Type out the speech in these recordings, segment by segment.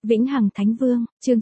Vĩnh Hằng Thánh Vương, chương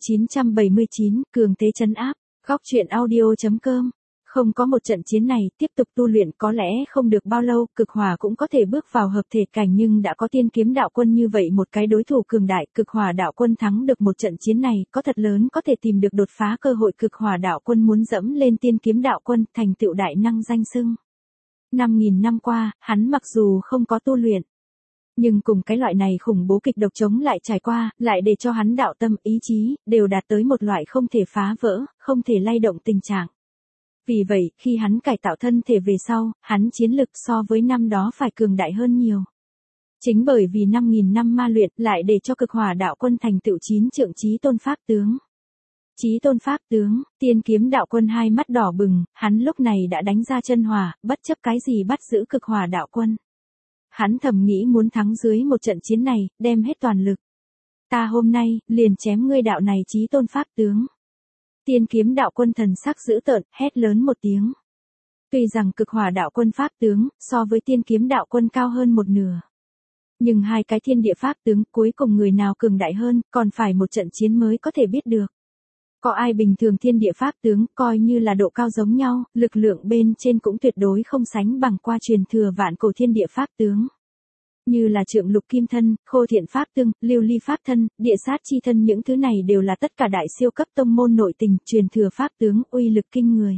979, cường thế trấn áp, góc truyện audio.com. Không có một trận chiến này, tiếp tục tu luyện có lẽ không được bao lâu, cực hỏa cũng có thể bước vào hợp thể cảnh, nhưng đã có tiên kiếm đạo quân như vậy một cái đối thủ cường đại, cực hỏa đạo quân thắng được một trận chiến này, có thật lớn có thể tìm được đột phá cơ hội. Cực hỏa đạo quân muốn dẫm lên tiên kiếm đạo quân, thành tựu đại năng danh xưng. 5.000 năm qua, hắn mặc dù không có tu luyện, nhưng cùng cái loại này khủng bố kịch độc chống lại trải qua, lại để cho hắn đạo tâm, ý chí, đều đạt tới một loại không thể phá vỡ, không thể lay động tình trạng. Vì vậy, khi hắn cải tạo thân thể về sau, hắn chiến lực so với năm đó phải cường đại hơn nhiều. Chính bởi vì 5.000 năm ma luyện, lại để cho cực hỏa đạo quân thành tựu 9 trượng chí tôn pháp tướng. Chí tôn pháp tướng, tiên kiếm đạo quân hai mắt đỏ bừng, hắn lúc này đã đánh ra chân hỏa, bất chấp cái gì bắt giữ cực hỏa đạo quân. Hắn thầm nghĩ muốn thắng dưới một trận chiến này, đem hết toàn lực. Ta hôm nay, liền chém ngươi đạo này chí tôn pháp tướng. Tiên kiếm đạo quân thần sắc dữ tợn, hét lớn một tiếng. Tuy rằng cực hỏa đạo quân pháp tướng, so với tiên kiếm đạo quân cao hơn một nửa. Nhưng hai cái thiên địa pháp tướng, cuối cùng người nào cường đại hơn, còn phải một trận chiến mới có thể biết được. Có ai bình thường thiên địa pháp tướng, coi như là độ cao giống nhau, lực lượng bên trên cũng tuyệt đối không sánh bằng qua truyền thừa vạn cổ thiên địa pháp tướng. Như là trượng lục kim thân, khô thiện pháp tương, lưu ly pháp thân, địa sát chi thân, những thứ này đều là tất cả đại siêu cấp tông môn nội tình, truyền thừa pháp tướng, uy lực kinh người.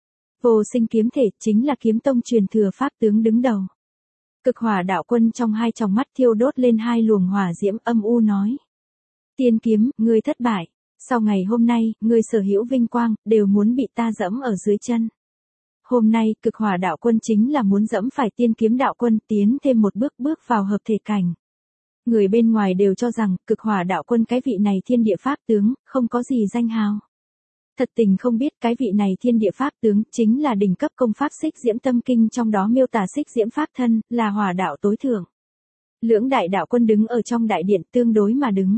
Vô sinh kiếm thể, chính là kiếm tông truyền thừa pháp tướng đứng đầu. Cực hỏa đạo quân trong hai tròng mắt thiêu đốt lên hai luồng hỏa diễm, âm u nói. Tiên kiếm, ngươi thất bại. Sau ngày hôm nay, ngươi sở hữu vinh quang, đều muốn bị ta dẫm ở dưới chân. Hôm nay, cực hỏa đạo quân chính là muốn dẫm phải tiên kiếm đạo quân, tiến thêm một bước bước vào hợp thể cảnh. Người bên ngoài đều cho rằng, cực hỏa đạo quân cái vị này thiên địa pháp tướng, không có gì danh hào. Thật tình không biết cái vị này thiên địa pháp tướng, chính là đỉnh cấp công pháp xích diễm tâm kinh, trong đó miêu tả xích diễm pháp thân, là hỏa đạo tối thượng. Lưỡng đại đạo quân đứng ở trong đại điện tương đối mà đứng.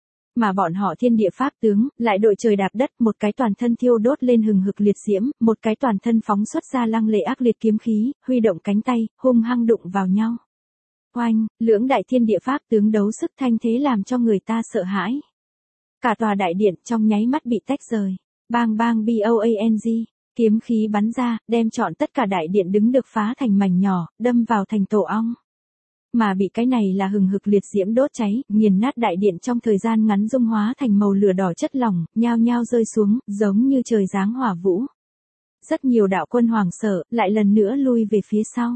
Mà bọn họ thiên địa pháp tướng, lại đội trời đạp đất, một cái toàn thân thiêu đốt lên hừng hực liệt diễm, một cái toàn thân phóng xuất ra lăng lệ ác liệt kiếm khí, huy động cánh tay, hung hăng đụng vào nhau. Oanh, lưỡng đại thiên địa pháp tướng đấu sức thanh thế làm cho người ta sợ hãi. Cả tòa đại điện trong nháy mắt bị tách rời. Bang bang boang, kiếm khí bắn ra, đem trọn tất cả đại điện đứng được phá thành mảnh nhỏ, đâm vào thành tổ ong. Mà bị cái này là hừng hực liệt diễm đốt cháy, nghiền nát đại điện trong thời gian ngắn dung hóa thành màu lửa đỏ chất lỏng, nhao nhao rơi xuống, giống như trời giáng hỏa vũ. Rất nhiều đạo quân hoảng sợ, lại lần nữa lui về phía sau.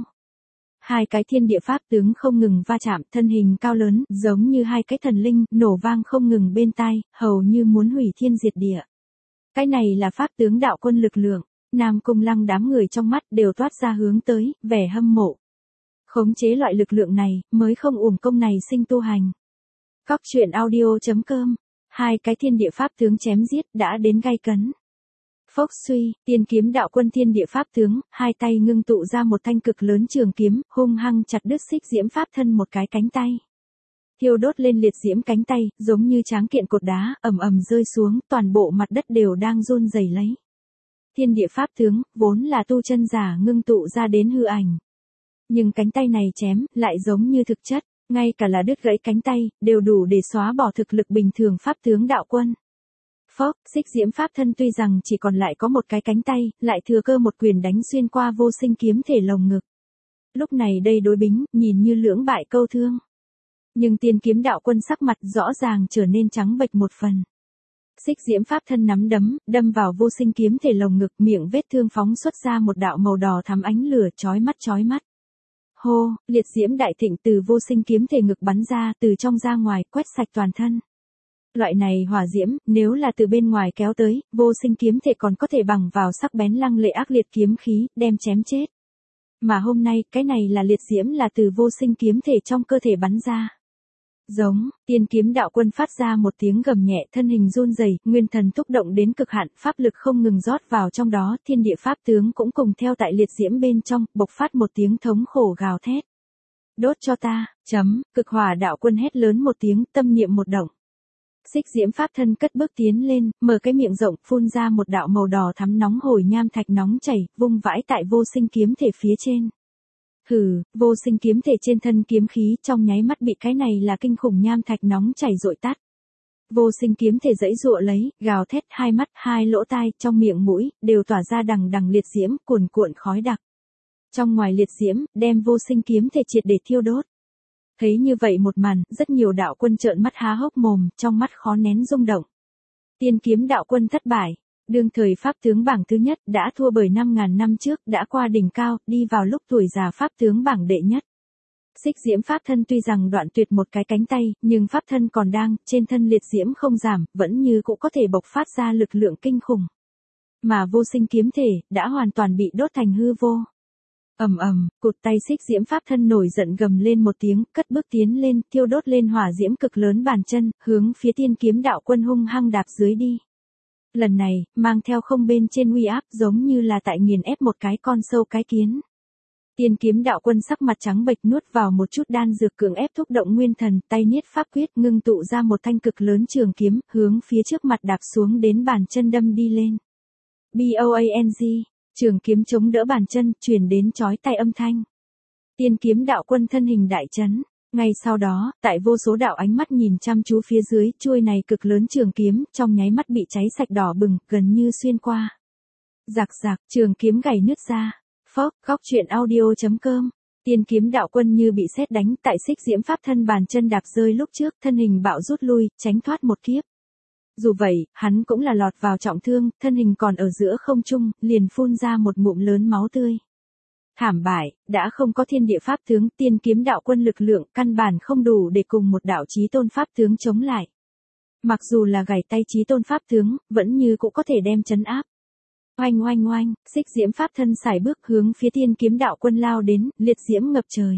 Hai cái thiên địa pháp tướng không ngừng va chạm, thân hình cao lớn, giống như hai cái thần linh, nổ vang không ngừng bên tai, hầu như muốn hủy thiên diệt địa. Cái này là pháp tướng đạo quân lực lượng, Nam Cung Lăng đám người trong mắt đều toát ra hướng tới, vẻ hâm mộ. Khống chế loại lực lượng này, mới không uổng công này sinh tu hành. Góc truyện audio.com. Hai cái thiên địa pháp tướng chém giết đã đến gay cấn. Phốc suy, tiên kiếm đạo quân thiên địa pháp tướng, hai tay ngưng tụ ra một thanh cực lớn trường kiếm, hung hăng chặt đứt xích diễm pháp thân một cái cánh tay. Thiêu đốt lên liệt diễm cánh tay, giống như tráng kiện cột đá, ầm ầm rơi xuống, toàn bộ mặt đất đều đang run rẩy lấy. Thiên địa pháp tướng, vốn là tu chân giả ngưng tụ ra đến hư ảnh. Nhưng cánh tay này chém, lại giống như thực chất, ngay cả là đứt gãy cánh tay, đều đủ để xóa bỏ thực lực bình thường pháp tướng đạo quân. Phốc, xích diễm pháp thân tuy rằng chỉ còn lại có một cái cánh tay, lại thừa cơ một quyền đánh xuyên qua vô sinh kiếm thể lồng ngực. Lúc này đây đối bính, nhìn như lưỡng bại câu thương. Nhưng tiên kiếm đạo quân sắc mặt rõ ràng trở nên trắng bệch một phần. Xích diễm pháp thân nắm đấm, đâm vào vô sinh kiếm thể lồng ngực, miệng vết thương phóng xuất ra một đạo màu đỏ thắm ánh lửa chói mắt chói mắt. Hô, liệt diễm đại thịnh từ vô sinh kiếm thể ngực bắn ra, từ trong ra ngoài, quét sạch toàn thân. Loại này hỏa diễm, nếu là từ bên ngoài kéo tới, vô sinh kiếm thể còn có thể bằng vào sắc bén lăng lệ ác liệt kiếm khí, đem chém chết. Mà hôm nay, cái này là liệt diễm là từ vô sinh kiếm thể trong cơ thể bắn ra. Giống, tiên kiếm đạo quân phát ra một tiếng gầm nhẹ, thân hình run rẩy, nguyên thần thúc động đến cực hạn, pháp lực không ngừng rót vào trong đó, thiên địa pháp tướng cũng cùng theo tại liệt diễm bên trong, bộc phát một tiếng thống khổ gào thét. Đốt cho ta, cực hỏa đạo quân hét lớn một tiếng, tâm niệm một động. Xích diễm pháp thân cất bước tiến lên, mở cái miệng rộng, phun ra một đạo màu đỏ thắm nóng hổi nham thạch nóng chảy, vung vãi tại vô sinh kiếm thể phía trên. Hừ, vô sinh kiếm thể trên thân kiếm khí trong nháy mắt bị cái này là kinh khủng nham thạch nóng chảy dội tắt. Vô sinh kiếm thể giãy giụa lấy, gào thét, hai mắt, hai lỗ tai, trong miệng mũi, đều tỏa ra đằng đằng liệt diễm, cuồn cuộn khói đặc. Trong ngoài liệt diễm, đem vô sinh kiếm thể triệt để thiêu đốt. Thấy như vậy một màn, rất nhiều đạo quân trợn mắt há hốc mồm, trong mắt khó nén rung động. Tiên kiếm đạo quân thất bại. Đương thời pháp tướng bảng thứ nhất đã thua bởi 5.000 năm trước, đã qua đỉnh cao, đi vào lúc tuổi già pháp tướng bảng đệ nhất. Xích diễm pháp thân tuy rằng đoạn tuyệt một cái cánh tay, nhưng pháp thân còn đang, trên thân liệt diễm không giảm, vẫn như cũng có thể bộc phát ra lực lượng kinh khủng. Mà vô sinh kiếm thể, đã hoàn toàn bị đốt thành hư vô. Ầm ầm, cụt tay xích diễm pháp thân nổi giận gầm lên một tiếng, cất bước tiến lên, thiêu đốt lên hỏa diễm cực lớn bàn chân, hướng phía tiên kiếm đạo quân hung hăng đạp dưới đi. Lần này, mang theo không bên trên uy áp giống như là tại nghiền ép một cái con sâu cái kiến. Tiên kiếm đạo quân sắc mặt trắng bệch nuốt vào một chút đan dược cưỡng ép thúc động nguyên thần, tay niết pháp quyết ngưng tụ ra một thanh cực lớn trường kiếm, hướng phía trước mặt đạp xuống đến bàn chân đâm đi lên. BOANG, trường kiếm chống đỡ bàn chân, truyền đến chói tai âm thanh. Tiên kiếm đạo quân thân hình đại chấn. Ngay sau đó, tại vô số đạo ánh mắt nhìn chăm chú phía dưới, chuôi này cực lớn trường kiếm, trong nháy mắt bị cháy sạch đỏ bừng, gần như xuyên qua. Rạc rạc, trường kiếm gãy nứt ra. Phốc, góc truyện audio.com. Tiên kiếm đạo quân như bị sét đánh, tại xích diễm pháp thân bàn chân đạp rơi lúc trước, thân hình bạo rút lui, tránh thoát một kiếp. Dù vậy, hắn cũng là lọt vào trọng thương, thân hình còn ở giữa không trung, liền phun ra một ngụm lớn máu tươi. Thảm bại, đã không có thiên địa pháp tướng, tiên kiếm đạo quân lực lượng, căn bản không đủ để cùng một đạo chí tôn pháp tướng chống lại. Mặc dù là gãy tay chí tôn pháp tướng, vẫn như cũng có thể đem trấn áp. Oanh oanh oanh, xích diễm pháp thân sải bước hướng phía tiên kiếm đạo quân lao đến, liệt diễm ngập trời.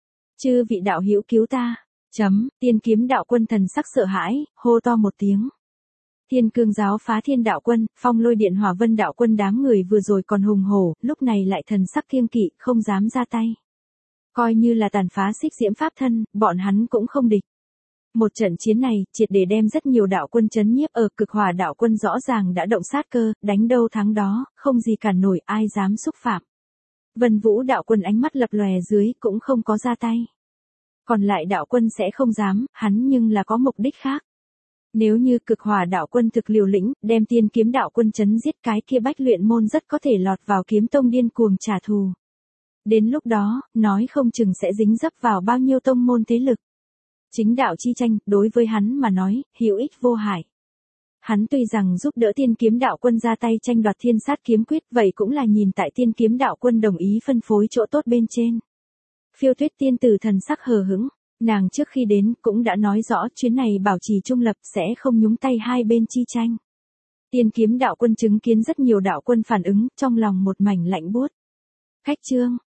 Chư vị đạo hữu cứu ta. Tiên kiếm đạo quân thần sắc sợ hãi, hô to một tiếng. Thiên cương giáo phá thiên đạo quân, phong lôi điện hỏa vân đạo quân đám người vừa rồi còn hùng hổ, lúc này lại thần sắc kiêng kỵ, không dám ra tay. Coi như là tàn phá xích diễm pháp thân, bọn hắn cũng không địch. Một trận chiến này, triệt để đem rất nhiều đạo quân chấn nhiếp, ở cực hỏa đạo quân rõ ràng đã động sát cơ, đánh đâu thắng đó, không gì cản nổi, ai dám xúc phạm. Vân Vũ đạo quân ánh mắt lập lòe dưới, cũng không có ra tay. Còn lại đạo quân sẽ không dám, hắn nhưng là có mục đích khác. Nếu như cực hỏa đạo quân thực liều lĩnh, đem tiên kiếm đạo quân chấn giết, cái kia bách luyện môn rất có thể lọt vào kiếm tông điên cuồng trả thù. Đến lúc đó, nói không chừng sẽ dính dấp vào bao nhiêu tông môn thế lực. Chính đạo chi tranh, đối với hắn mà nói, hữu ích vô hại. Hắn tuy rằng giúp đỡ tiên kiếm đạo quân ra tay tranh đoạt thiên sát kiếm quyết, vậy cũng là nhìn tại tiên kiếm đạo quân đồng ý phân phối chỗ tốt bên trên. Phiêu Tuyết tiên tử thần sắc hờ hững, nàng trước khi đến cũng đã nói rõ chuyến này bảo trì trung lập sẽ không nhúng tay hai bên chi tranh. Tiên kiếm đạo quân chứng kiến rất nhiều đạo quân phản ứng, trong lòng một mảnh lạnh buốt. Khách trương,